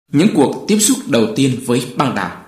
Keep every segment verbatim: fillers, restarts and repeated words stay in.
Những cuộc tiếp xúc đầu tiên với băng đảo.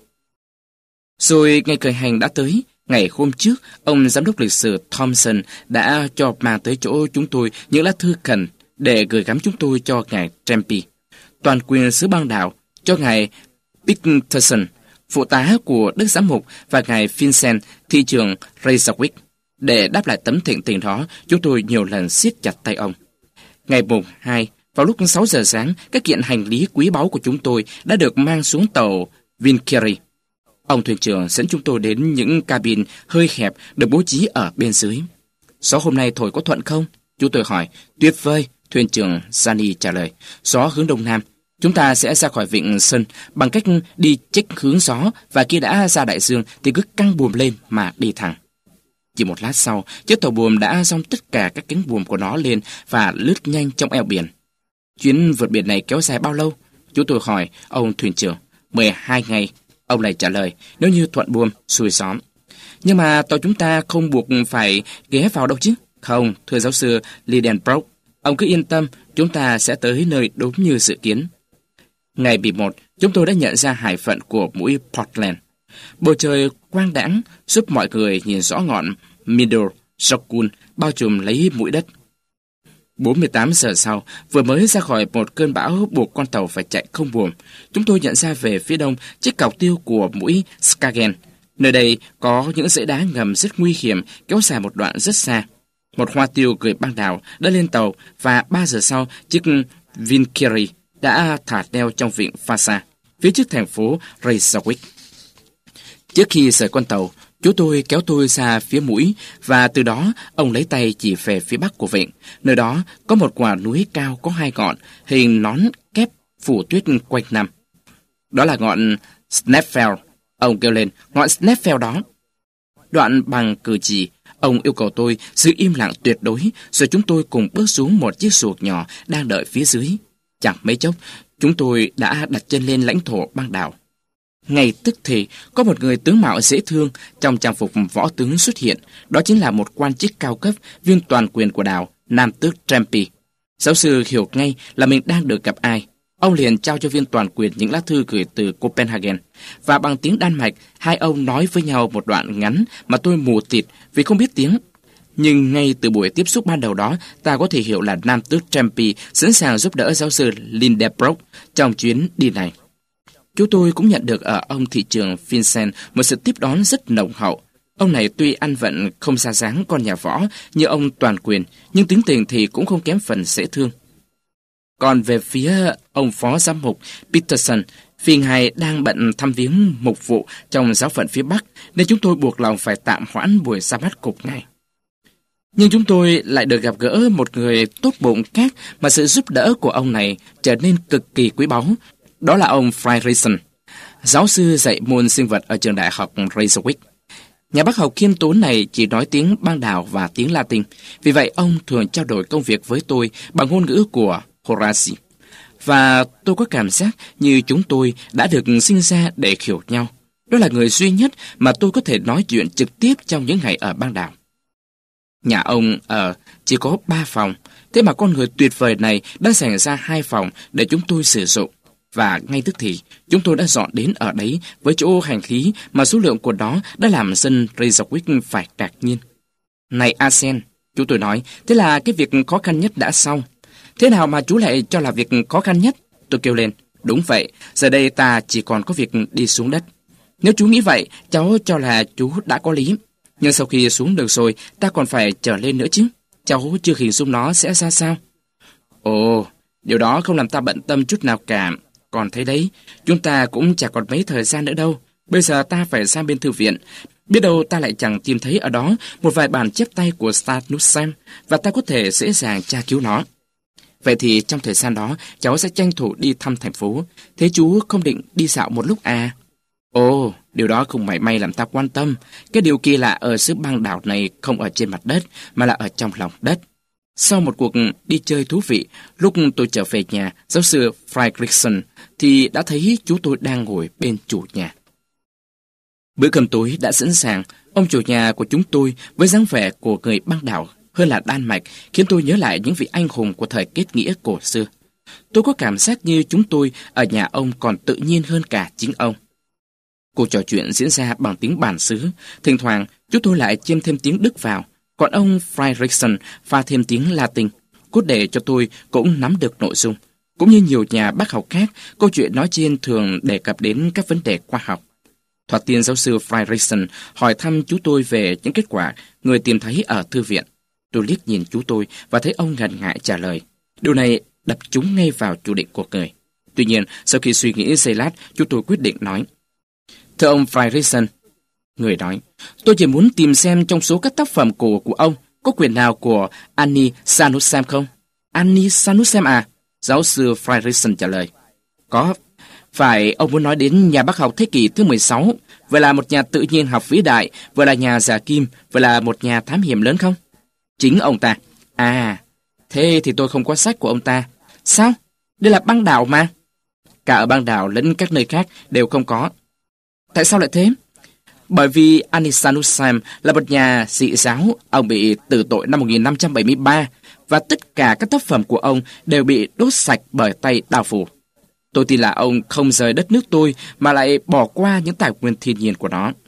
Rồi ngày khởi hành đã tới. Ngày hôm trước, ông giám đốc lịch sử Thompson đã cho mang tới chỗ chúng tôi những lá thư khẩn để gửi gắm chúng tôi cho ngài Trempi, toàn quyền xứ băng đảo, cho ngài Peterson, phụ tá của Đức Giám mục, và ngài Vincent, thị trưởng Reykjavik. Để đáp lại tấm thịnh tình đó, chúng tôi nhiều lần siết chặt tay ông. Ngày mùng hai, vào lúc sáu giờ sáng, các kiện hành lý quý báu của chúng tôi đã được mang xuống tàu Vinkeri. Ông thuyền trưởng dẫn chúng tôi đến những cabin hơi hẹp được bố trí ở bên dưới. Gió hôm nay thổi có thuận không? Chúng tôi hỏi. Tuyệt vời, thuyền trưởng Gianni trả lời. Gió hướng đông nam. Chúng ta sẽ ra khỏi vịnh Sơn bằng cách đi chếch hướng gió, và khi đã ra đại dương thì cứ căng buồm lên mà đi thẳng. Chỉ một lát sau, chiếc tàu buồm đã dong tất cả các cánh buồm của nó lên và lướt nhanh trong eo biển. Chuyến vượt biển này kéo dài bao lâu? Chúng tôi hỏi ông thuyền trưởng. mười hai ngày. Ông này trả lời, nếu như thuận buồm, xuôi gió. Nhưng mà tàu chúng ta không buộc phải ghé vào đâu chứ? Không, thưa giáo sư Lidenbrock, ông cứ yên tâm, chúng ta sẽ tới nơi đúng như dự kiến. Ngày mười một, chúng tôi đã nhận ra hải phận của mũi Portland. Bầu trời quang đãng giúp mọi người nhìn rõ ngọn Middle Shokun bao trùm lấy mũi đất. bốn mươi tám giờ sau, vừa mới ra khỏi một cơn bão buộc con tàu phải chạy không buồm, chúng tôi nhận ra về phía đông chiếc cọc tiêu của mũi Skagen. Nơi đây có những dãy đá ngầm rất nguy hiểm kéo dài một đoạn rất xa. Một hoa tiêu gửi băng đảo đã lên tàu, và ba giờ sau, chiếc Vinkeri đã thả neo trong vịnh Fasa, phía trước thành phố Reykjavik. Trước khi rời con tàu, chú tôi kéo tôi ra phía mũi, và từ đó ông lấy tay chỉ về phía bắc của vịnh. Nơi đó có một quả núi cao có hai ngọn, hình nón kép phủ tuyết quanh năm. Đó là ngọn Sneffels. Ông kêu lên, ngọn Sneffels đó. Đoạn bằng cử chỉ, ông yêu cầu tôi giữ im lặng tuyệt đối, rồi chúng tôi cùng bước xuống một chiếc xuồng nhỏ đang đợi phía dưới. Chẳng mấy chốc, chúng tôi đã đặt chân lên lãnh thổ băng đảo. Ngay tức thì, có một người tướng mạo dễ thương trong trang phục võ tướng xuất hiện. Đó chính là một quan chức cao cấp, viên toàn quyền của đảo, Nam tước Trempi. Giáo sư hiểu ngay là mình đang được gặp ai. Ông liền trao cho viên toàn quyền những lá thư gửi từ Copenhagen, và bằng tiếng Đan Mạch, hai ông nói với nhau một đoạn ngắn mà tôi mù tịt vì không biết tiếng. Nhưng ngay từ buổi tiếp xúc ban đầu đó, ta có thể hiểu là Nam tước Trempi sẵn sàng giúp đỡ giáo sư Lidenbrock trong chuyến đi này. Chúng tôi cũng nhận được ở ông thị trưởng Vincent một sự tiếp đón rất nồng hậu. Ông này tuy ăn vận không ra dáng con nhà võ như ông toàn quyền, nhưng tính tình thì cũng không kém phần dễ thương. Còn về phía ông phó giám mục Peterson, vì ngài đang bận thăm viếng mục vụ trong giáo phận phía Bắc, nên chúng tôi buộc lòng phải tạm hoãn buổi ra mắt cục ngài. Nhưng chúng tôi lại được gặp gỡ một người tốt bụng khác mà sự giúp đỡ của ông này trở nên cực kỳ quý báu. Đó là ông Friedrichsen, giáo sư dạy môn sinh vật ở trường đại học Reykjavik. Nhà bác học khiêm tốn này chỉ nói tiếng băng đảo và tiếng Latin, vì vậy ông thường trao đổi công việc với tôi bằng ngôn ngữ của Horace. Và tôi có cảm giác như chúng tôi đã được sinh ra để hiểu nhau. Đó là người duy nhất mà tôi có thể nói chuyện trực tiếp trong những ngày ở băng đảo. Nhà ông ở chỉ có ba phòng, thế mà con người tuyệt vời này đã dành ra hai phòng để chúng tôi sử dụng. Và ngay tức thì, chúng tôi đã dọn đến ở đấy với chỗ hành lý mà số lượng của nó đã làm dân Reykjavik phải ngạc nhiên. Này Asen, chúng tôi nói, thế là cái việc khó khăn nhất đã xong. Thế nào mà chú lại cho là việc khó khăn nhất? Tôi kêu lên, đúng vậy, giờ đây ta chỉ còn có việc đi xuống đất. Nếu chú nghĩ vậy, cháu cho là chú đã có lý. Nhưng sau khi xuống được rồi, ta còn phải trở lên nữa chứ. Cháu chưa hình dung nó sẽ ra sao? Ồ, điều đó không làm ta bận tâm chút nào cả. Còn thấy đấy, chúng ta cũng chả còn mấy thời gian nữa đâu. Bây giờ ta phải sang bên thư viện. Biết đâu ta lại chẳng tìm thấy ở đó một vài bản chép tay của Stanussem, và ta có thể dễ dàng tra cứu nó. Vậy thì trong thời gian đó, cháu sẽ tranh thủ đi thăm thành phố. Thế chú không định đi dạo một lúc à? Ồ, điều đó không mảy may làm ta quan tâm. Cái điều kỳ lạ ở xứ băng đảo này không ở trên mặt đất, mà là ở trong lòng đất. Sau một cuộc đi chơi thú vị, lúc tôi trở về nhà, giáo sư Friedrichsen thì đã thấy chú tôi đang ngồi bên chủ nhà. Bữa cơm tối đã sẵn sàng. Ông chủ nhà của chúng tôi với dáng vẻ của người băng đảo hơn là Đan Mạch khiến tôi nhớ lại những vị anh hùng của thời kết nghĩa cổ xưa. Tôi có cảm giác như chúng tôi ở nhà ông còn tự nhiên hơn cả chính ông. Cuộc trò chuyện diễn ra bằng tiếng bản xứ. Thỉnh thoảng, chúng tôi lại chêm thêm tiếng Đức vào, còn ông Fredrickson pha thêm tiếng Latin, cốt để cho tôi cũng nắm được nội dung. Cũng như nhiều nhà bác học khác, câu chuyện nói trên thường đề cập đến các vấn đề khoa học. Thoạt tiên giáo sư Fredrickson hỏi thăm chú tôi về những kết quả người tìm thấy ở thư viện. Tôi liếc nhìn chú tôi và thấy ông ngần ngại trả lời. Điều này đập trúng ngay vào chủ định của người. Tuy nhiên, sau khi suy nghĩ giây lát, chú tôi quyết định nói. Thưa ông Fredrickson, người nói, tôi chỉ muốn tìm xem trong số các tác phẩm cổ của ông có quyển nào của Annie Sanussem không? Annie Sanussem à? Giáo sư Fredrickson trả lời. Có. Phải ông muốn nói đến nhà bác học thế kỷ thứ mười sáu, vừa là một nhà tự nhiên học vĩ đại, vừa là nhà giả kim, vừa là một nhà thám hiểm lớn không? Chính ông ta. À, thế thì tôi không có sách của ông ta. Sao? Đây là băng đảo mà. Cả ở băng đảo lẫn các nơi khác đều không có. Tại sao lại thế? Bởi vì Annie Sanussem là một nhà dị giáo, ông bị tử tội năm một nghìn năm trăm bảy mươi ba, và tất cả các tác phẩm của ông đều bị đốt sạch bởi tay đạo phủ. Tôi tin là ông không rời đất nước tôi mà lại bỏ qua những tài nguyên thiên nhiên của nó.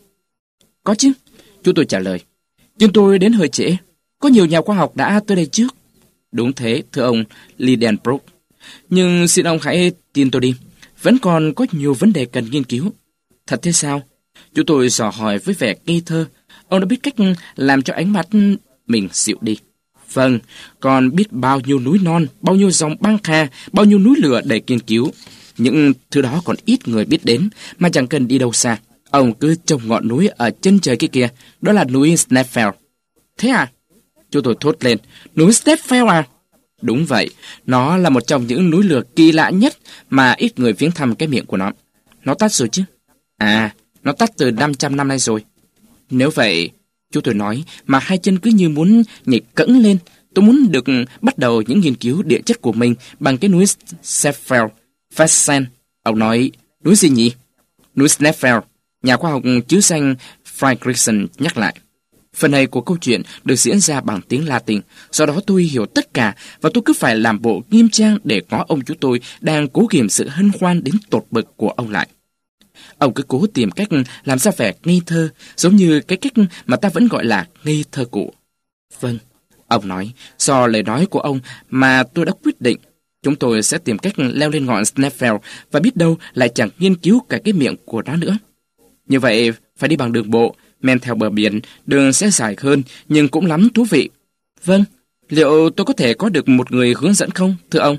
Có chứ, chú tôi trả lời. Nhưng tôi đến hơi trễ. Có nhiều nhà khoa học đã tới đây trước. Đúng thế, thưa ông Lidenbrock. Nhưng xin ông hãy tin tôi đi. Vẫn còn có nhiều vấn đề cần nghiên cứu. Thật thế sao? Chú tôi dò hỏi với vẻ nghi thơ. Ông đã biết cách làm cho ánh mắt mình dịu đi. Vâng, còn biết bao nhiêu núi non, bao nhiêu dòng băng kha, bao nhiêu núi lửa để nghiên cứu. Những thứ đó còn ít người biết đến, mà chẳng cần đi đâu xa. Ông cứ trông ngọn núi ở chân trời kia kìa, đó là núi Sneffels. Thế à? Chú tôi thốt lên, núi Sneffels à? Đúng vậy, nó là một trong những núi lửa kỳ lạ nhất mà ít người viếng thăm cái miệng của nó. Nó tắt rồi chứ? À, nó tắt từ năm trăm năm nay rồi. Nếu vậy, chú tôi nói, mà hai chân cứ như muốn nhảy cẫng lên. Tôi muốn được bắt đầu những nghiên cứu địa chất của mình bằng cái núi Sneffels. Fassen. Ông nói, núi gì nhỉ? Núi Sneffels. Nhà khoa học chứ danh Fredrickson nhắc lại. Phần này của câu chuyện được diễn ra bằng tiếng Latin, do đó tôi hiểu tất cả và tôi cứ phải làm bộ nghiêm trang để có ông chú tôi đang cố kiềm sự hân hoan đến tột bực của ông lại. Ông cứ cố tìm cách làm ra vẻ ngây thơ, giống như cái cách mà ta vẫn gọi là ngây thơ cũ. Vâng, ông nói, do lời nói của ông mà tôi đã quyết định. Chúng tôi sẽ tìm cách leo lên ngọn Sneffels và biết đâu lại chẳng nghiên cứu cả cái miệng của nó nữa. Như vậy, phải đi bằng đường bộ, men theo bờ biển, đường sẽ dài hơn nhưng cũng lắm thú vị. Vâng, liệu tôi có thể có được một người hướng dẫn không, thưa ông?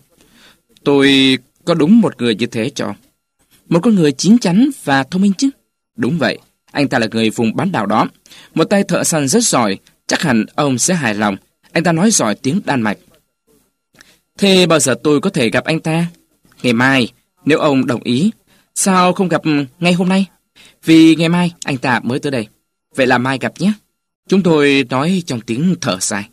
Tôi có đúng một người như thế cho. Một con người chín chắn và thông minh chứ? Đúng vậy, anh ta là người vùng bán đảo đó. Một tay thợ săn rất giỏi, chắc hẳn ông sẽ hài lòng. Anh ta nói giỏi tiếng Đan Mạch. Thế bao giờ tôi có thể gặp anh ta? Ngày mai, nếu ông đồng ý. Sao không gặp ngay hôm nay? Vì ngày mai anh ta mới tới đây. Vậy là mai gặp nhé. Chúng tôi nói trong tiếng thở dài.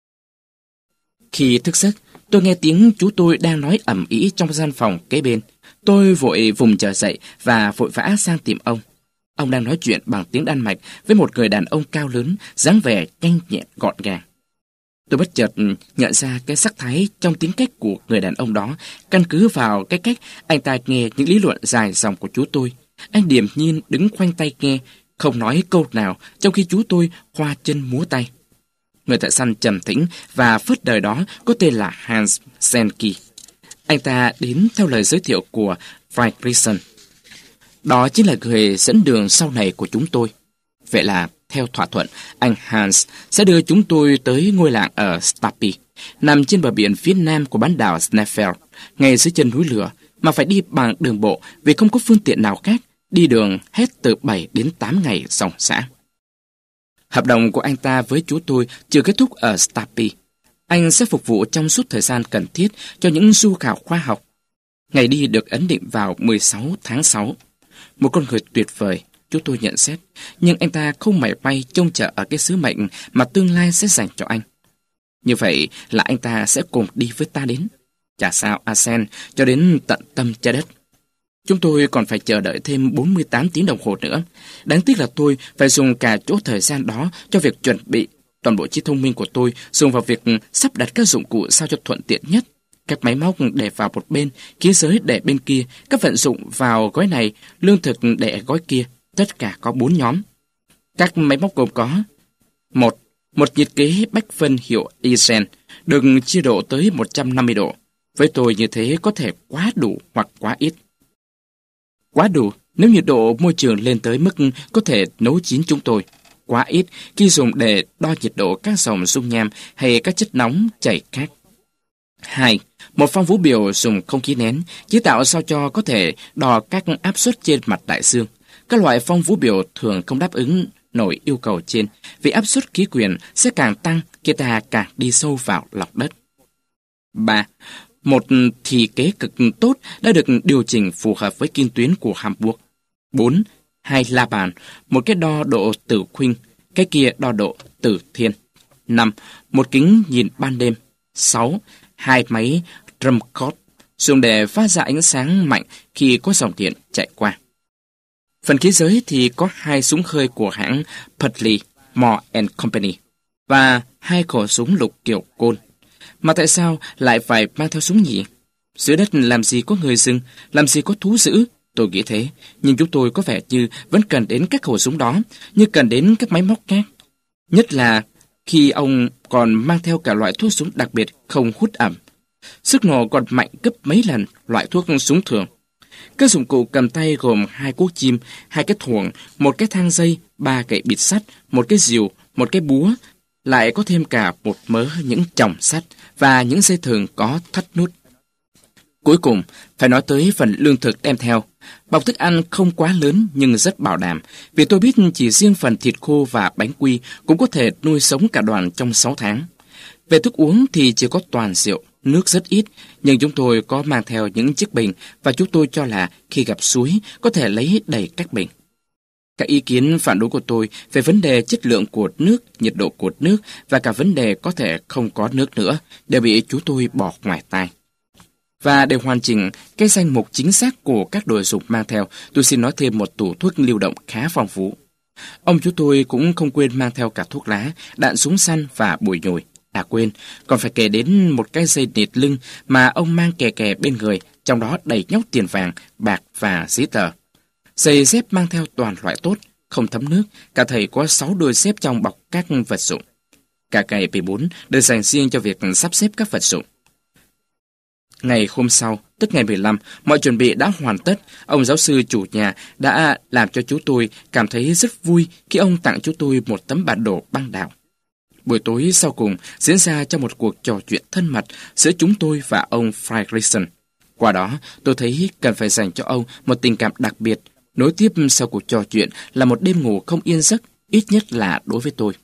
Khi thức giấc, tôi nghe tiếng chú tôi đang nói ầm ĩ trong gian phòng kế bên. Tôi vội vùng trở dậy và vội vã sang tìm ông. Ông đang nói chuyện bằng tiếng Đan Mạch với một người đàn ông cao lớn, dáng vẻ nhanh nhẹn gọn gàng. Tôi bất chợt nhận ra cái sắc thái trong tính cách của người đàn ông đó, căn cứ vào cái cách anh ta nghe những lý luận dài dòng của chú tôi. Anh điềm nhiên đứng khoanh tay nghe, không nói câu nào, trong khi chú tôi khoa chân múa tay. Người thợ săn trầm tĩnh và phớt đời đó có tên là Hans Senke. Anh ta đến theo lời giới thiệu của Fredrickson. Đó chính là người dẫn đường sau này của chúng tôi. Vậy là, theo thỏa thuận, anh Hans sẽ đưa chúng tôi tới ngôi làng ở Stapi, nằm trên bờ biển phía nam của bán đảo Sneffels, ngay dưới chân núi lửa, mà phải đi bằng đường bộ vì không có phương tiện nào khác, đi đường hết từ bảy đến tám ngày dòng dã. Hợp đồng của anh ta với chú tôi chưa kết thúc ở Stapi. Anh sẽ phục vụ trong suốt thời gian cần thiết cho những du khảo khoa học. Ngày đi được ấn định vào mười sáu tháng sáu. Một con người tuyệt vời, chú tôi nhận xét, nhưng anh ta không mảy may trông chờ ở cái sứ mệnh mà tương lai sẽ dành cho anh. Như vậy là anh ta sẽ cùng đi với ta đến. Chả sao Asen, cho đến tận tâm trái đất. Chúng tôi còn phải chờ đợi thêm bốn mươi tám tiếng đồng hồ nữa. Đáng tiếc là tôi phải dùng cả chỗ thời gian đó cho việc chuẩn bị. Toàn bộ trí thông minh của tôi dùng vào việc sắp đặt các dụng cụ sao cho thuận tiện nhất. Các máy móc để vào một bên, khí giới để bên kia, các vận dụng vào gói này, lương thực để gói kia, tất cả có bốn nhóm. Các máy móc gồm có: một. Một nhiệt kế bách phân hiệu Eisen, được chia độ tới một trăm năm mươi độ. Với tôi như thế có thể quá đủ hoặc quá ít. Quá đủ nếu nhiệt độ môi trường lên tới mức có thể nấu chín chúng tôi. Quá ít khi dùng để đo nhiệt độ các dòng dung nham hay các chất nóng chảy khác. Hai. Một phong vũ biểu dùng không khí nén, chế tạo sao cho có thể đo các áp suất trên mặt đại dương. Các loại phong vũ biểu thường không đáp ứng nổi yêu cầu trên, vì áp suất khí quyển sẽ càng tăng khi ta càng đi sâu vào lòng đất. Ba. Một thì kế cực tốt đã được điều chỉnh phù hợp với kinh tuyến của Hamburg. Bốn. Hai la bàn, một cái đo độ tử khuynh, cái kia đo độ tử thiên. Năm. Một kính nhìn ban đêm. Sáu. Hai máy Drumcott dùng để phát ra ánh sáng mạnh khi có dòng điện chạy qua. Phần khí giới thì có hai súng hơi của hãng Purley, Moore and Company và hai khẩu súng lục kiểu côn. Mà tại sao lại phải mang theo súng nhỉ? Dưới đất làm gì có người rừng, làm gì có thú dữ? Tôi nghĩ thế, nhưng chúng tôi có vẻ như vẫn cần đến các khẩu súng đó, như cần đến các máy móc khác. Nhất là khi ông còn mang theo cả loại thuốc súng đặc biệt không hút ẩm. Sức nổ còn mạnh gấp mấy lần loại thuốc súng thường. Các dụng cụ cầm tay gồm hai cuốc chim, hai cái thuồng, một cái thang dây, ba gậy bịt sắt, một cái rìu, một cái búa, lại có thêm cả một mớ những chòng sắt và những dây thừng có thắt nút. Cuối cùng, phải nói tới phần lương thực đem theo. Bọc thức ăn không quá lớn nhưng rất bảo đảm, vì tôi biết chỉ riêng phần thịt khô và bánh quy cũng có thể nuôi sống cả đoàn trong sáu tháng. Về thức uống thì chỉ có toàn rượu, nước rất ít, nhưng chúng tôi có mang theo những chiếc bình và chúng tôi cho là khi gặp suối có thể lấy đầy các bình. Các ý kiến phản đối của tôi về vấn đề chất lượng của nước, nhiệt độ của nước và cả vấn đề có thể không có nước nữa đều bị chúng tôi bỏ ngoài tai. Và để hoàn chỉnh cái danh mục chính xác của các đồ dùng mang theo, tôi xin nói thêm một tủ thuốc lưu động khá phong phú. Ông chú tôi cũng không quên mang theo cả thuốc lá, đạn súng săn và bùi nhồi. À quên, còn phải kể đến một cái dây nịt lưng mà ông mang kè kè bên người, trong đó đầy nhóc tiền vàng, bạc và giấy tờ. Giày dép mang theo toàn loại tốt, không thấm nước, cả thầy có sáu đôi xếp trong bọc các vật dụng. Cả cày P bốn được dành riêng cho việc sắp xếp các vật dụng. Ngày hôm sau, tức ngày mười lăm, mọi chuẩn bị đã hoàn tất. Ông giáo sư chủ nhà đã làm cho chú tôi cảm thấy rất vui khi ông tặng chú tôi một tấm bản đồ băng đảo. Buổi tối sau cùng diễn ra trong một cuộc trò chuyện thân mật giữa chúng tôi và ông Friedrichsen. Qua đó, tôi thấy cần phải dành cho ông một tình cảm đặc biệt. Nối tiếp sau cuộc trò chuyện là một đêm ngủ không yên giấc, ít nhất là đối với tôi.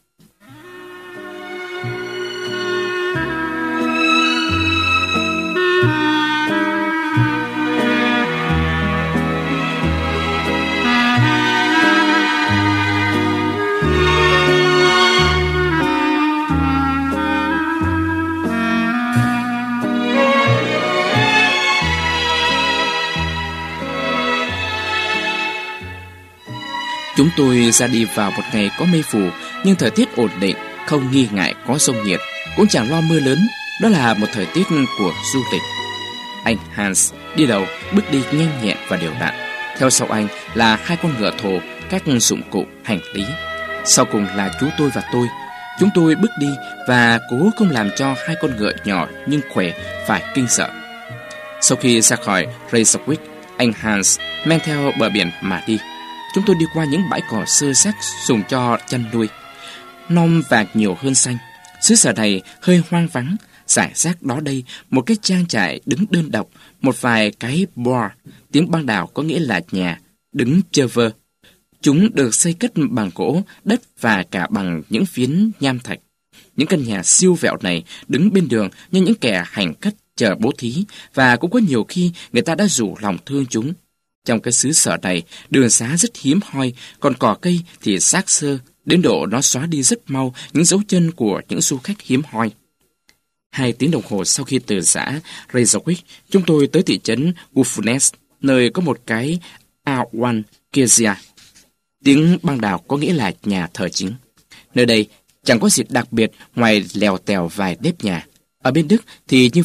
Chúng tôi ra đi vào một ngày có mây phủ, nhưng thời tiết ổn định, không nghi ngại có sông nhiệt, cũng chẳng lo mưa lớn. Đó là một thời tiết của du lịch. Anh Hans đi đầu, bước đi nhanh nhẹn và đều đặn. Theo sau anh là hai con ngựa thồ, các dụng cụ hành lý. Sau cùng là chú tôi và tôi. Chúng tôi bước đi và cố không làm cho hai con ngựa nhỏ nhưng khỏe phải kinh sợ. Sau khi ra khỏi Reykjavik, anh Hans men theo bờ biển mà đi. Chúng tôi đi qua những bãi cỏ sơ xác dùng cho chăn nuôi, non vàng nhiều hơn xanh. Xứ sở này hơi hoang vắng, rải rác đó đây một cái trang trại đứng đơn độc, một vài cái bar, tiếng băng đảo có nghĩa là nhà, đứng chơ vơ. Chúng được xây cất bằng gỗ, đất và cả bằng những phiến nham thạch. Những căn nhà siêu vẹo này đứng bên đường như những kẻ hành khất chờ bố thí, và cũng có nhiều khi người ta đã rủ lòng thương chúng. Trong cái xứ sở này, đường xá rất hiếm hoi, còn cỏ cây thì xác xơ, đến độ nó xóa đi rất mau những dấu chân của những du khách hiếm hoi. Hai tiếng đồng hồ sau khi từ xã Reykjavik, chúng tôi tới thị trấn Gufunes, nơi có một cái Awan Kirkja. Tiếng băng đảo có nghĩa là nhà thờ chính. Nơi đây chẳng có gì đặc biệt ngoài lèo tèo vài nếp nhà. Ở bên Đức thì như vậy,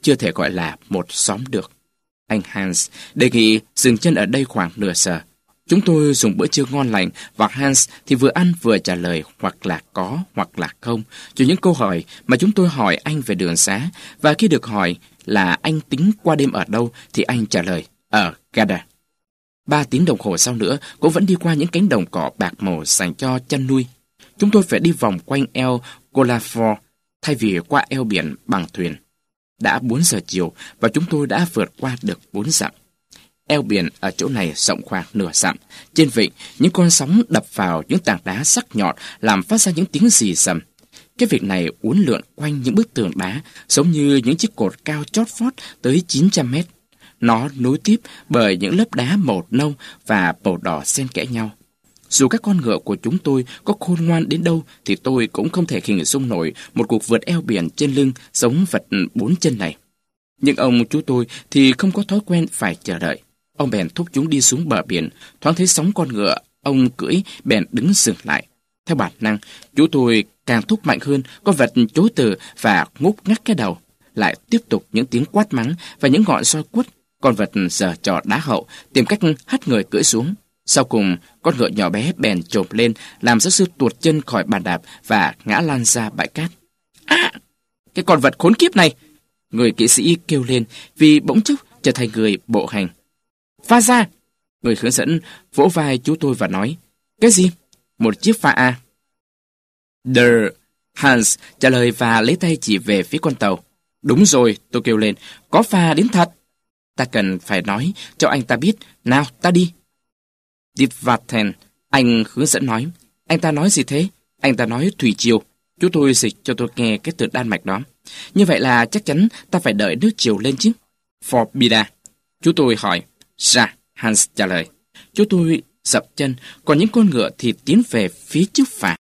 chưa thể gọi là một xóm được. Anh Hans đề nghị dừng chân ở đây khoảng nửa giờ. Chúng tôi dùng bữa trưa ngon lành và Hans thì vừa ăn vừa trả lời hoặc là có hoặc là không cho những câu hỏi mà chúng tôi hỏi anh về đường xá, và khi được hỏi là anh tính qua đêm ở đâu thì anh trả lời ở Garda. Ba tiếng đồng hồ sau nữa cũng vẫn đi qua những cánh đồng cỏ bạc màu dành cho chăn nuôi. Chúng tôi phải đi vòng quanh eo Colafor thay vì qua eo biển bằng thuyền. Đã bốn giờ chiều và chúng tôi đã vượt qua được bốn dặm. Eo biển ở chỗ này rộng khoảng nửa dặm. Trên vịnh, những con sóng đập vào những tảng đá sắc nhọn làm phát ra những tiếng rì rầm. Cái vịnh này uốn lượn quanh những bức tường đá giống như những chiếc cột cao chót vót tới chín trăm mét. Nó nối tiếp bởi những lớp đá màu nâu và màu đỏ xen kẽ nhau. Dù các con ngựa của chúng tôi có khôn ngoan đến đâu thì tôi cũng không thể hình dung nổi một cuộc vượt eo biển trên lưng giống vật bốn chân này. Nhưng ông chú tôi thì không có thói quen phải chờ đợi. Ông bèn thúc chúng đi xuống bờ biển, thoáng thấy sóng con ngựa, ông cưỡi bèn đứng dừng lại. Theo bản năng, chú tôi càng thúc mạnh hơn, con vật chối từ và ngúc ngắc cái đầu. Lại tiếp tục những tiếng quát mắng và những ngọn roi quất. Con vật giở trò đá hậu, tìm cách hất người cưỡi xuống. Sau cùng, con ngựa nhỏ bé bèn chồm lên, làm giáo sư tuột chân khỏi bàn đạp và ngã lan ra bãi cát. À! Cái con vật khốn kiếp này! Người kỵ sĩ kêu lên vì bỗng chốc trở thành người bộ hành. Pha ra! Người hướng dẫn vỗ vai chú tôi và nói. Cái gì? Một chiếc pha A. The Hans trả lời và lấy tay chỉ về phía con tàu. Đúng rồi, tôi kêu lên. Có pha đến thật. Ta cần phải nói cho anh ta biết. Nào, ta đi. Ditvaten, anh hướng dẫn nói. Anh ta nói gì thế? Anh ta nói thủy triều. Chú tôi dịch cho tôi nghe cái từ Đan Mạch đó. Như vậy là chắc chắn ta phải đợi nước triều lên chứ. Forbida. Chú tôi hỏi. Ra, Hans trả lời. Chú tôi dập chân, còn những con ngựa thì tiến về phía trước phà.